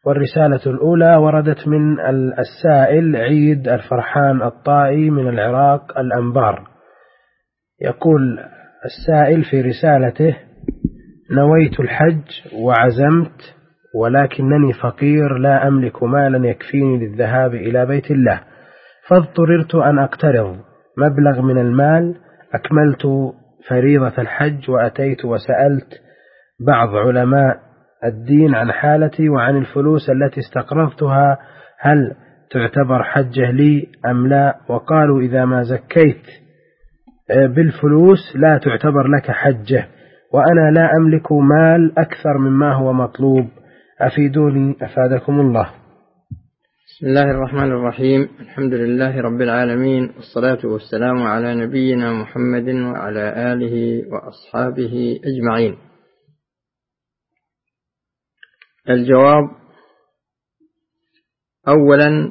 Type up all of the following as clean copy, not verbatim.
والرسالة الأولى وردت من السائل عيد الفرحان الطائي من العراق الأنبار. يقول السائل في رسالته: نويت الحج وعزمت، ولكنني فقير لا أملك مالا يكفيني للذهاب إلى بيت الله، فاضطررت أن أقترض مبلغ من المال. أكملت فريضة الحج وأتيت وسألت بعض علماء الدين عن حالتي وعن الفلوس التي استقرضتها، هل تعتبر حجة لي أم لا؟ وقالوا إذا ما زكيت بالفلوس لا تعتبر لك حجة، وأنا لا أملك مال أكثر مما هو مطلوب، أفيدوني أفادكم الله. بسم الله الرحمن الرحيم. الحمد لله رب العالمين، والصلاة والسلام على نبينا محمد وعلى آله وأصحابه أجمعين. الجواب: أولا،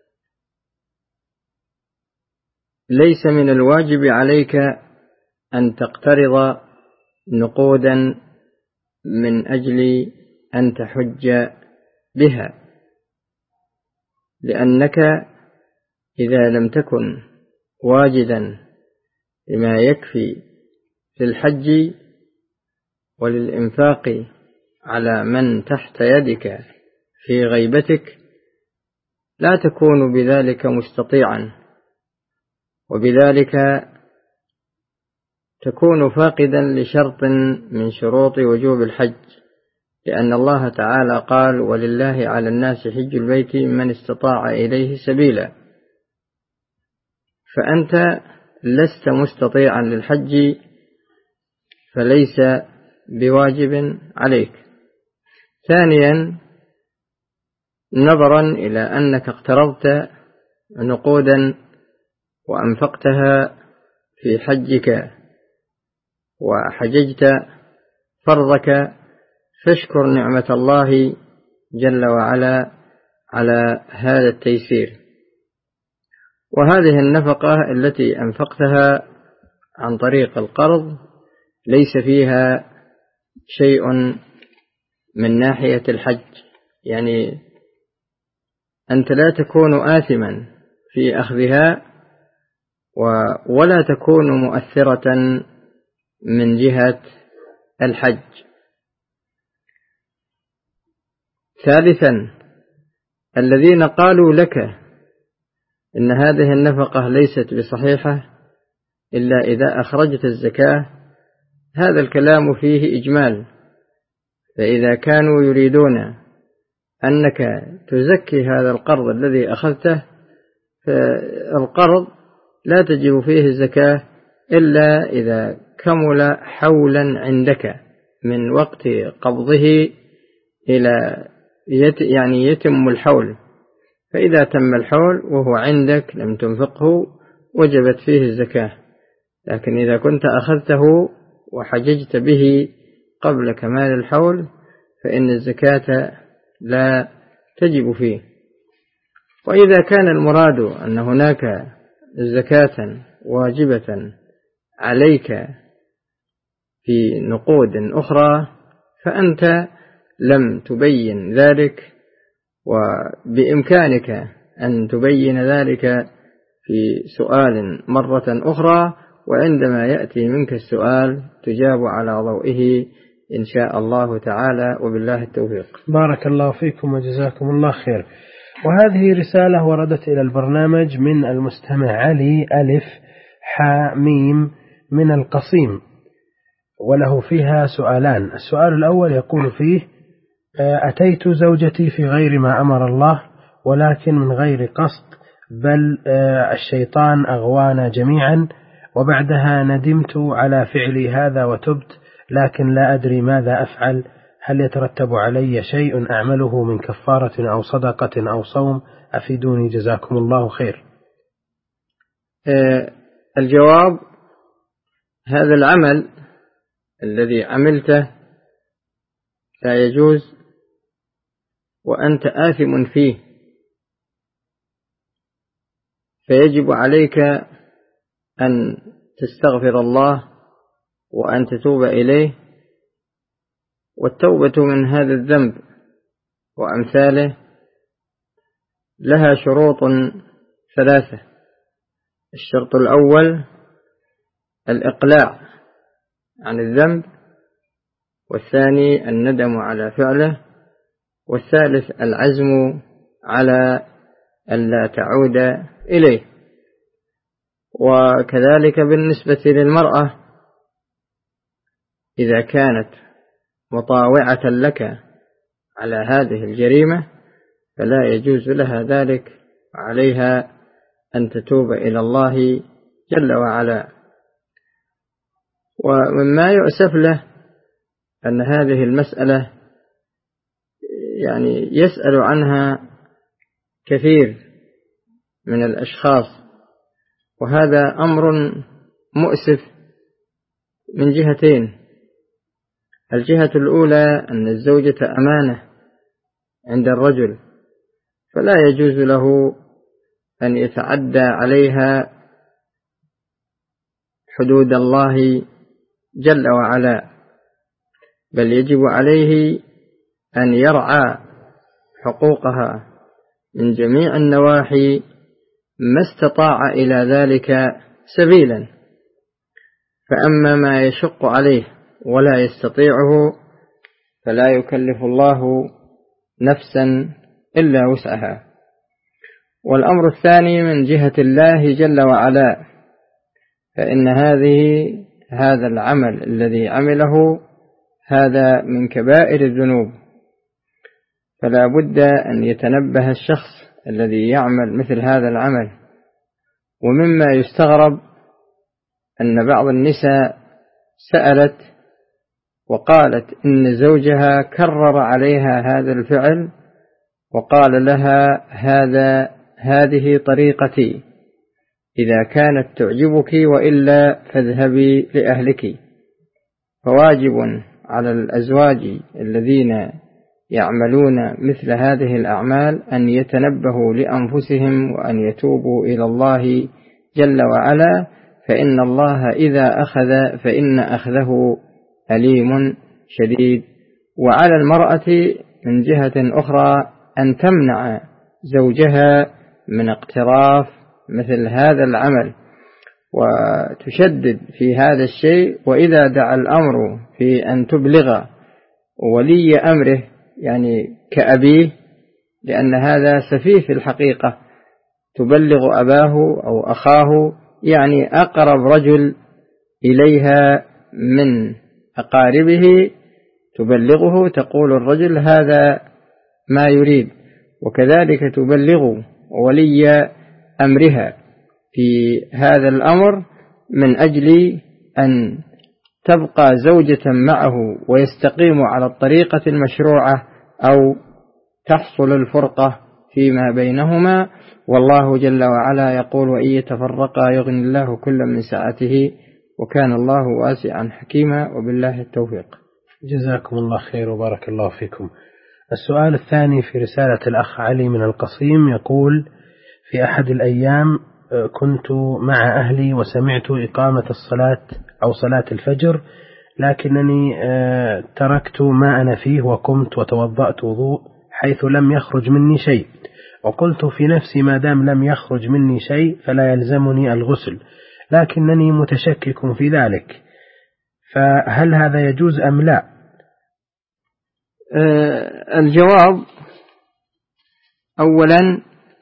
ليس من الواجب عليك أن تقترض نقودا من أجل أن تحج بها، لأنك إذا لم تكن واجدا لما يكفي في الحج وللإنفاق على من تحت يدك في غيبتك لا تكون بذلك مستطيعا، وبذلك تكون فاقدا لشرط من شروط وجوب الحج، لأن الله تعالى قال: ولله على الناس حج البيت من استطاع إليه سبيلا. فأنت لست مستطيعا للحج، فليس بواجب عليك. ثانيا، نظرا إلى أنك اقترضت نقودا وأنفقتها في حجك وحججت فرضك، فاشكر نعمة الله جل وعلا على هذا التيسير. وهذه النفقة التي أنفقتها عن طريق القرض ليس فيها شيء من ناحية الحج، يعني أنت لا تكون آثما في أخذها ولا تكون مؤثرة من جهة الحج. ثالثا، الذين قالوا لك إن هذه النفقة ليست بصحيحة إلا إذا أخرجت الزكاة، هذا الكلام فيه إجمال. فإذا كانوا يريدون أنك تزكي هذا القرض الذي أخذته، فالقرض لا تجب فيه الزكاة إلا إذا كمل حولا عندك من وقت قبضه إلى يعني يتم الحول. فإذا تم الحول وهو عندك لم تنفقه وجبت فيه الزكاة. لكن إذا كنت أخذته وحججت به قبل كمال الحول فإن الزكاة لا تجب فيه. وإذا كان المراد أن هناك زكاة واجبة عليك في نقود أخرى فأنت لم تبين ذلك، وبإمكانك أن تبين ذلك في سؤال مرة أخرى، وعندما يأتي منك السؤال تجاب على ضوئه إن شاء الله تعالى، وبالله التوفيق. بارك الله فيكم وجزاكم الله خير. وهذه رسالة وردت إلى البرنامج من المستمع علي ألف حاميم من القصيم، وله فيها سؤالان. السؤال الأول يقول فيه: أتيت زوجتي في غير ما أمر الله، ولكن من غير قصد، بل الشيطان أغوانا جميعا، وبعدها ندمت على فعلي هذا وتبت، لكن لا أدري ماذا أفعل. هل يترتب علي شيء أعمله من كفارة أو صدقة أو صوم؟ أفيدوني جزاكم الله خير. الجواب: هذا العمل الذي عملته لا يجوز وأنت آثم فيه، فيجب عليك أن تستغفر الله وأن تتوب إليه. والتوبة من هذا الذنب وأمثاله لها شروط 3. الشرط الأول الإقلاع عن الذنب، والثاني الندم على فعله، والثالث العزم على ألا تعود إليه. وكذلك بالنسبة للمرأة إذا كانت مطاوعة لك على هذه الجريمة فلا يجوز لها ذلك، وعليها أن تتوب إلى الله جل وعلا. ومما يؤسف له أن هذه المسألة يعني يسأل عنها كثير من الأشخاص، وهذا أمر مؤسف من جهتين. الجهة الأولى أن الزوجة أمانة عند الرجل، فلا يجوز له أن يتعدى عليها حدود الله جل وعلا، بل يجب عليه أن يرعى حقوقها من جميع النواحي ما استطاع إلى ذلك سبيلا. فأما ما يشق عليه ولا يستطيعه فلا يكلف الله نفسا إلا وسعها. والأمر الثاني من جهة الله جل وعلا، فإن هذا العمل الذي عمله هذا من كبائر الذنوب، فلا بد أن يتنبه الشخص الذي يعمل مثل هذا العمل. ومما يستغرب أن بعض النساء سألت وقالت إن زوجها كرر عليها هذا الفعل وقال لها هذه طريقتي، إذا كانت تعجبك وإلا فاذهبي لأهلك. فواجب على الأزواج الذين يعملون مثل هذه الأعمال أن يتنبهوا لأنفسهم وأن يتوبوا إلى الله جل وعلا، فإن الله إذا أخذ فإن أخذه أليم شديد. وعلى المرأة من جهة أخرى أن تمنع زوجها من اقتراف مثل هذا العمل وتشدد في هذا الشيء. وإذا دعا الأمر في أن تبلغ ولي أمره يعني كأبيه، لأن هذا سفيه في الحقيقة، تبلغ أباه أو أخاه يعني أقرب رجل إليها من أقاربه، تبلغه تقول الرجل هذا ما يريد، وكذلك تبلغ ولي أمرها في هذا الأمر من أجل أن تبقى زوجة معه ويستقيم على الطريقة المشروعة أو تحصل الفرقة فيما بينهما. والله جل وعلا يقول وإن يتفرقا يغني الله كلا من سعته وكان الله واسعا حكيما، وبالله التوفيق. جزاكم الله خير وبارك الله فيكم. السؤال الثاني في رسالة الأخ علي من القصيم يقول: في أحد الأيام كنت مع أهلي وسمعت إقامة الصلاة أو صلاة الفجر، لكنني تركت ما أنا فيه وقمت وتوضأت وضوء حيث لم يخرج مني شيء، وقلت في نفسي ما دام لم يخرج مني شيء فلا يلزمني الغسل، لكنني متشكك في ذلك، فهل هذا يجوز أم لا؟ الجواب: أولا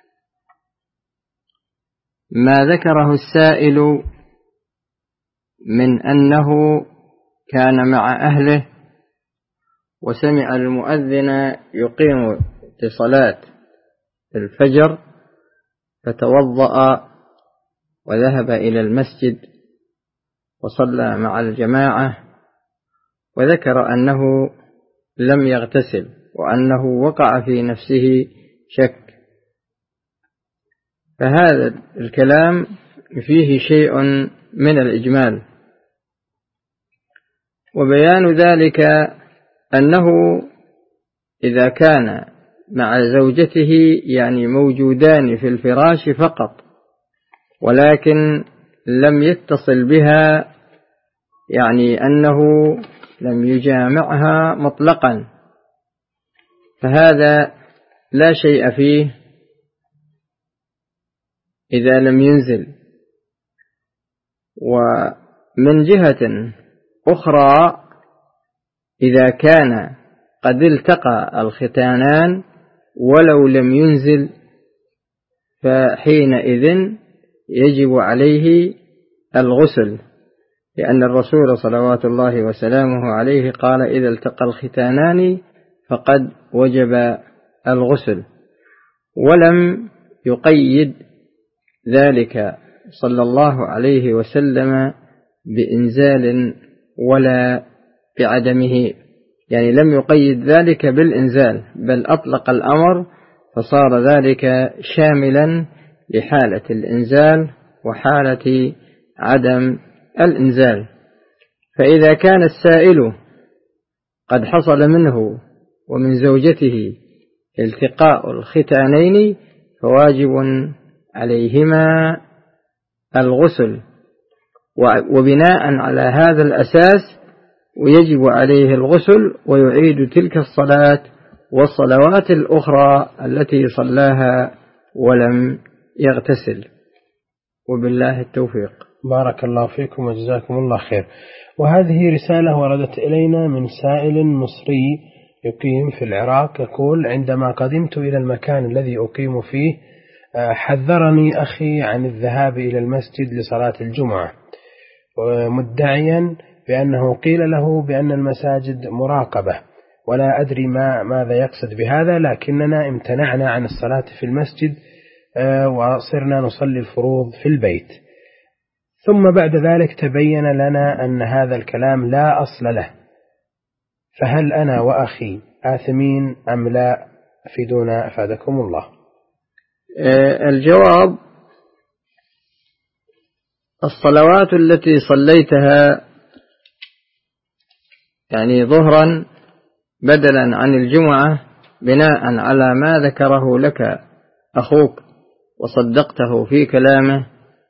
ما ذكره السائل من أنه كان مع أهله وسمع المؤذن يقيم لصلاة الفجر فتوضأ وذهب إلى المسجد وصلى مع الجماعة، وذكر أنه لم يغتسل وأنه وقع في نفسه شك، فهذا الكلام فيه شيء من الإجمال. وبيان ذلك أنه إذا كان مع زوجته يعني موجودان في الفراش فقط ولكن لم يتصل بها، يعني أنه لم يجامعها مطلقا، فهذا لا شيء فيه إذا لم ينزل. ومن جهة أخرى إذا كان قد التقى الختانان ولو لم ينزل فحينئذ يجب عليه الغسل، لأن الرسول صلوات الله وسلامه عليه قال: إذا التقى الختانان فقد وجب الغسل. ولم يقيد ذلك صلى الله عليه وسلم بإنزال ولا بعدمه، يعني لم يقيد ذلك بالإنزال، بل أطلق الأمر فصار ذلك شاملا لحالة الإنزال وحالة عدم الإنزال. فإذا كان السائل قد حصل منه ومن زوجته التقاء الختانين فواجب عليهما الغسل، وبناء على هذا الأساس ويجب عليه الغسل ويعيد تلك الصلاة والصلوات الأخرى التي صلاها ولم يغتسل. وبالله التوفيق. بارك الله فيكم وجزاكم الله خير. وهذه رسالة وردت إلينا من سائل مصري يقيم في العراق، يقول: عندما قدمت إلى المكان الذي أقيم فيه حذرني أخي عن الذهاب إلى المسجد لصلاة الجمعة، مدعيا بأنه قيل له بأن المساجد مراقبة، ولا أدري ماذا يقصد بهذا، لكننا امتنعنا عن الصلاة في المسجد وصرنا نصلي الفروض في البيت. ثم بعد ذلك تبين لنا أن هذا الكلام لا أصل له، فهل أنا وأخي آثمين أم لا؟ أفيدونا أفادكم الله. الجواب: الصلوات التي صليتها يعني ظهرا بدلا عن الجمعة بناء على ما ذكره لك أخوك وصدقته في كلامه،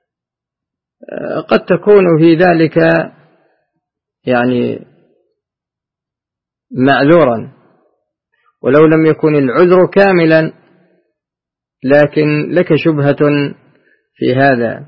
قد تكون في ذلك يعني معذورا، ولو لم يكن العذر كاملا لكن لك شبهة في هذا.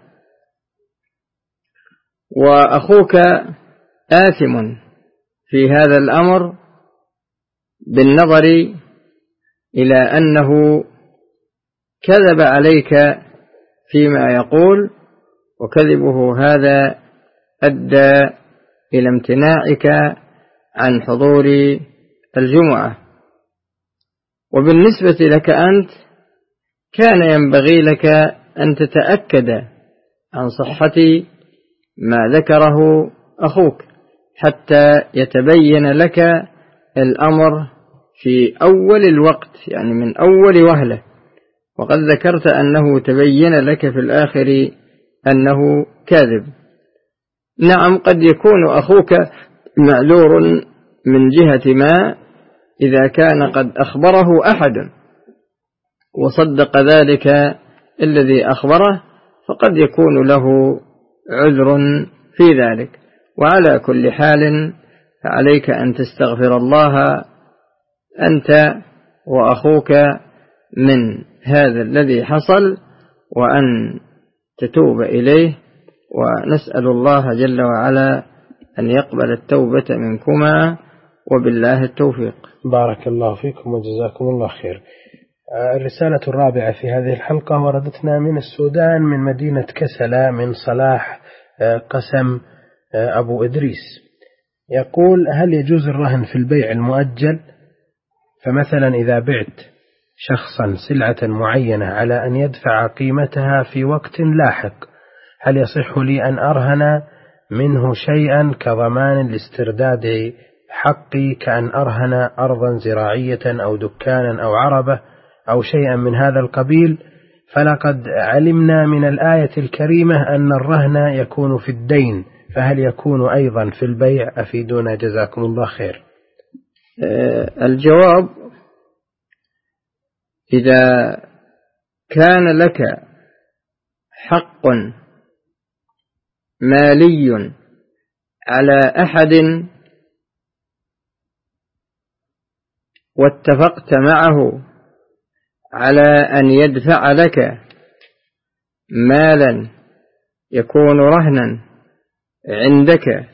وأخوك آثم في هذا الأمر بالنظر إلى أنه كذب عليك فيما يقول، وكذبه هذا أدى إلى امتناعك عن حضور الجمعة. وبالنسبة لك أنت كان ينبغي لك أن تتأكد عن صحة ما ذكره أخوك حتى يتبين لك الأمر في أول الوقت، يعني من أول وهلة. وقد ذكرت أنه تبين لك في الآخر أنه كاذب. نعم، قد يكون أخوك معذور من جهة ما إذا كان قد أخبره أحد وصدق ذلك الذي أخبره، فقد يكون له عذر في ذلك. وعلى كل حال فعليك أن تستغفر الله أنت وأخوك من هذا الذي حصل، وأن تتوب إليه، ونسأل الله جل وعلا أن يقبل التوبة منكما، وبالله التوفيق. بارك الله فيكم وجزاكم الله خير. الرسالة الرابعة في هذه الحلقة وردتنا من السودان، من مدينة كسلة، من صلاح قسم أبو إدريس، يقول: هل يجوز الرهن في البيع المؤجل؟ فمثلا إذا بعت شخصا سلعة معينة على أن يدفع قيمتها في وقت لاحق، هل يصح لي أن أرهن منه شيئا كضمان لاسترداد حقي، كأن أرهن أرضا زراعية أو دكانا أو عربة أو شيئا من هذا القبيل؟ فلقد علمنا من الآية الكريمة أن الرهن يكون في الدين، فهل يكون أيضا في البيع؟ أفيدونا جزاكم الله خير. الجواب: إذا كان لك حق مالي على أحد واتفقت معه على أن يدفع لك مالا يكون رهنا عندك،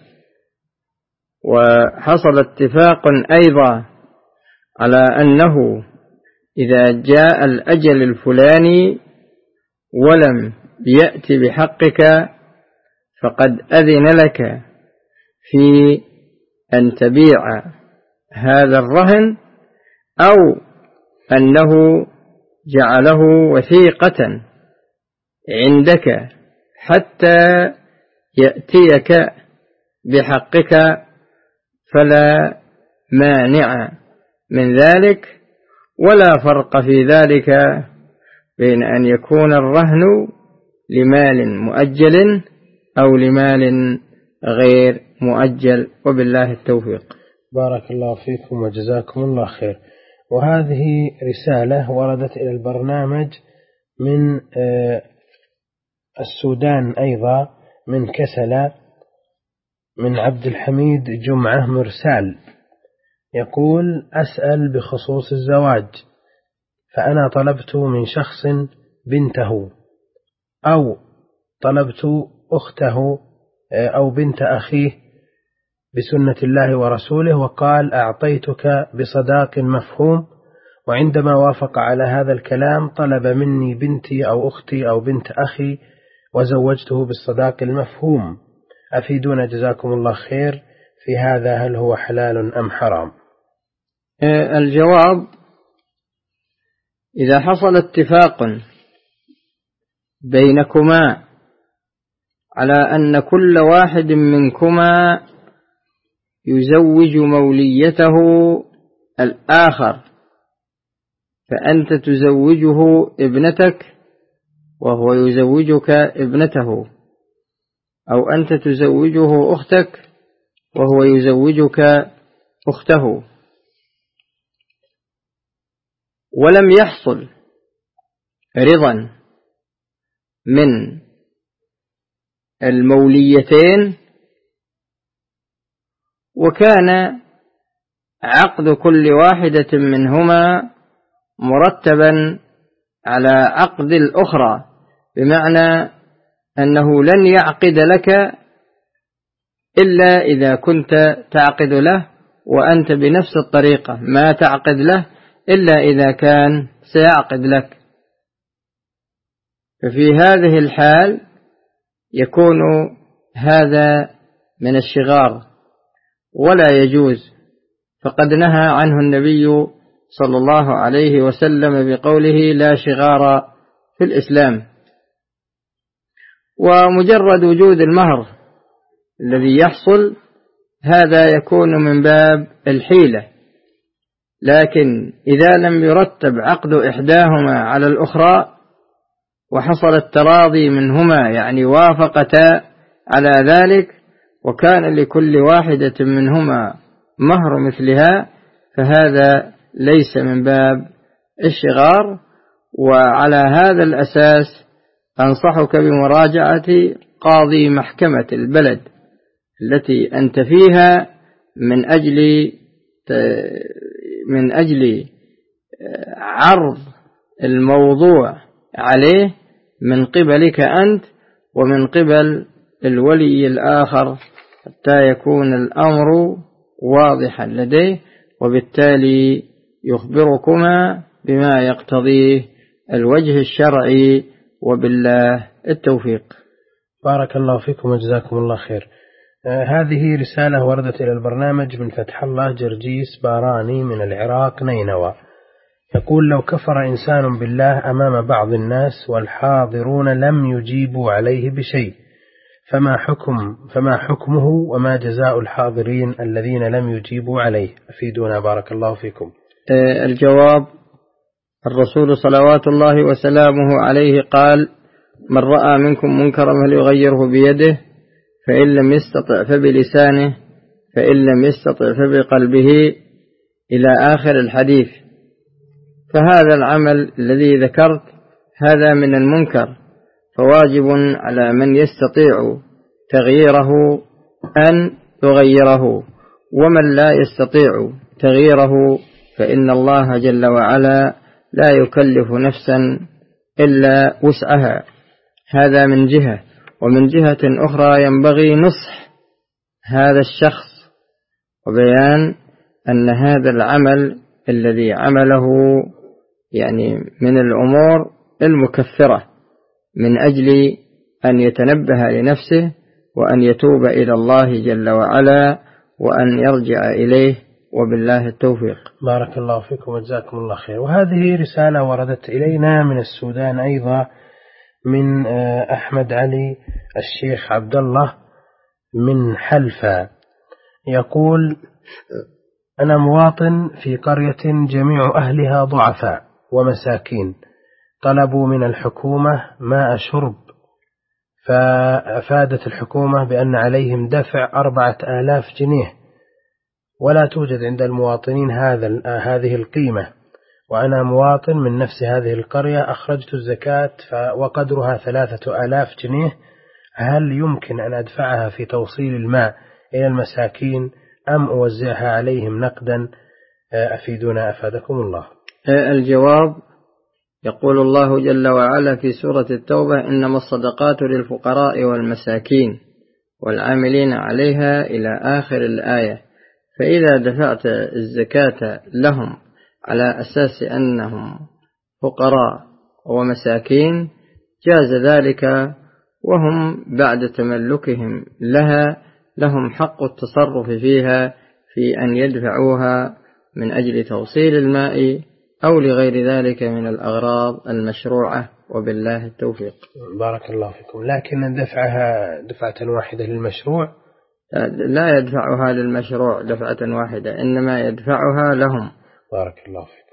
وحصل اتفاق أيضا على أنه إذا جاء الأجل الفلاني ولم يأتي بحقك فقد أذن لك في أن تبيع هذا الرهن، أو أنه جعله وثيقة عندك حتى يأتيك بحقك، فلا مانع من ذلك، ولا فرق في ذلك بين أن يكون الرهن لمال مؤجل أو لمال غير مؤجل، وبالله التوفيق. بارك الله فيكم وجزاكم الله خير. وهذه رسالة وردت إلى البرنامج من السودان أيضا، من كسلة، من عبد الحميد جمعة مرسال، يقول: أسأل بخصوص الزواج، فأنا طلبت من شخص بنته، أو طلبت أخته أو بنت أخيه بسنة الله ورسوله، وقال: أعطيتك بصداق مفهوم، وعندما وافق على هذا الكلام طلب مني بنتي أو أختي أو بنت أخي وزوجته بالصداق المفهوم. أفيدونا جزاكم الله خير في هذا، هل هو حلال أم حرام؟ الجواب: إذا حصل اتفاق بينكما على أن كل واحد منكما يزوج موليته الآخر، فأنت تزوجه ابنتك وهو يزوجك ابنته، أو أنت تزوجه أختك وهو يزوجك أخته، ولم يحصل رضا من الموليتين، وكان عقد كل واحدة منهما مرتبا على عقد الأخرى، بمعنى أنه لن يعقد لك إلا إذا كنت تعقد له، وأنت بنفس الطريقة ما تعقد له إلا إذا كان سيعقد لك. ففي هذه الحال يكون هذا من الشغار ولا يجوز، فقد نهى عنه النبي صلى الله عليه وسلم بقوله: لا شغار في الإسلام. ومجرد وجود المهر الذي يحصل هذا يكون من باب الحيلة، لكن إذا لم يرتب عقد إحداهما على الأخرى وحصل التراضي منهما، يعني وافقتا على ذلك، وكان لكل واحدة منهما مهر مثلها، فهذا ليس من باب الشغار. وعلى هذا الأساس أنصحك بمراجعة قاضي محكمة البلد التي أنت فيها من أجل عرض الموضوع عليه من قبلك أنت ومن قبل الولي الآخر، حتى يكون الأمر واضحا لديه، وبالتالي يخبركما بما يقتضيه الوجه الشرعي، وبالله التوفيق. بارك الله فيكم وجزاكم الله خير. هذه رسالة وردت إلى البرنامج من فتح الله جرجيس باراني من العراق نينوى، يقول: لو كفر إنسان بالله أمام بعض الناس والحاضرون لم يجيبوا عليه بشيء، فما حكمه وما جزاء الحاضرين الذين لم يجيبوا عليه؟ أفيدونا بارك الله فيكم. الجواب: الرسول صلوات الله وسلامه عليه قال: من رأى منكم منكرا فليغيره بيده، فإن لم يستطع فبلسانه، فإن لم يستطع فبقلبه، إلى آخر الحديث. فهذا العمل الذي ذكرت هذا من المنكر، فواجب على من يستطيع تغييره أن يغيره، ومن لا يستطيع تغييره فإن الله جل وعلا لا يكلف نفسا إلا وسعها، هذا من جهة. ومن جهة أخرى ينبغي نصح هذا الشخص وبيان أن هذا العمل الذي عمله يعني من الأمور المكفرة، من أجل أن يتنبه لنفسه وأن يتوب إلى الله جل وعلا وأن يرجع إليه، وبالله التوفيق. بارك الله فيكم وجزاكم الله خير. وهذه رسالة وردت إلينا من السودان أيضا، من أحمد علي الشيخ عبد الله من حلفا، يقول: أنا مواطن في قرية جميع أهلها ضعفاء ومساكين، طلبوا من الحكومة ماء شرب، فأفادت الحكومة بأن عليهم دفع 4000 جنيه، ولا توجد عند المواطنين هذه القيمة، وأنا مواطن من نفس هذه القرية، أخرجت الزكاة وقدرها 3000 جنيه، هل يمكن أن أدفعها في توصيل الماء إلى المساكين أم أوزعها عليهم نقدا؟ أفيدونا أفادكم الله. الجواب: يقول الله جل وعلا في سورة التوبة: إنما الصدقات للفقراء والمساكين والعاملين عليها إلى آخر الآية. فإذا دفعت الزكاة لهم على أساس أنهم فقراء ومساكين جاز ذلك، وهم بعد تملكهم لهم حق التصرف فيها في أن يدفعوها من أجل توصيل الماء أو لغير ذلك من الأغراض المشروعة، وبالله التوفيق. بارك الله فيكم. لكن دفعها دفعة واحدة للمشروع؟ لا يدفعها للمشروع دفعة واحدة، إنما يدفعها لهم. بارك الله فيكم.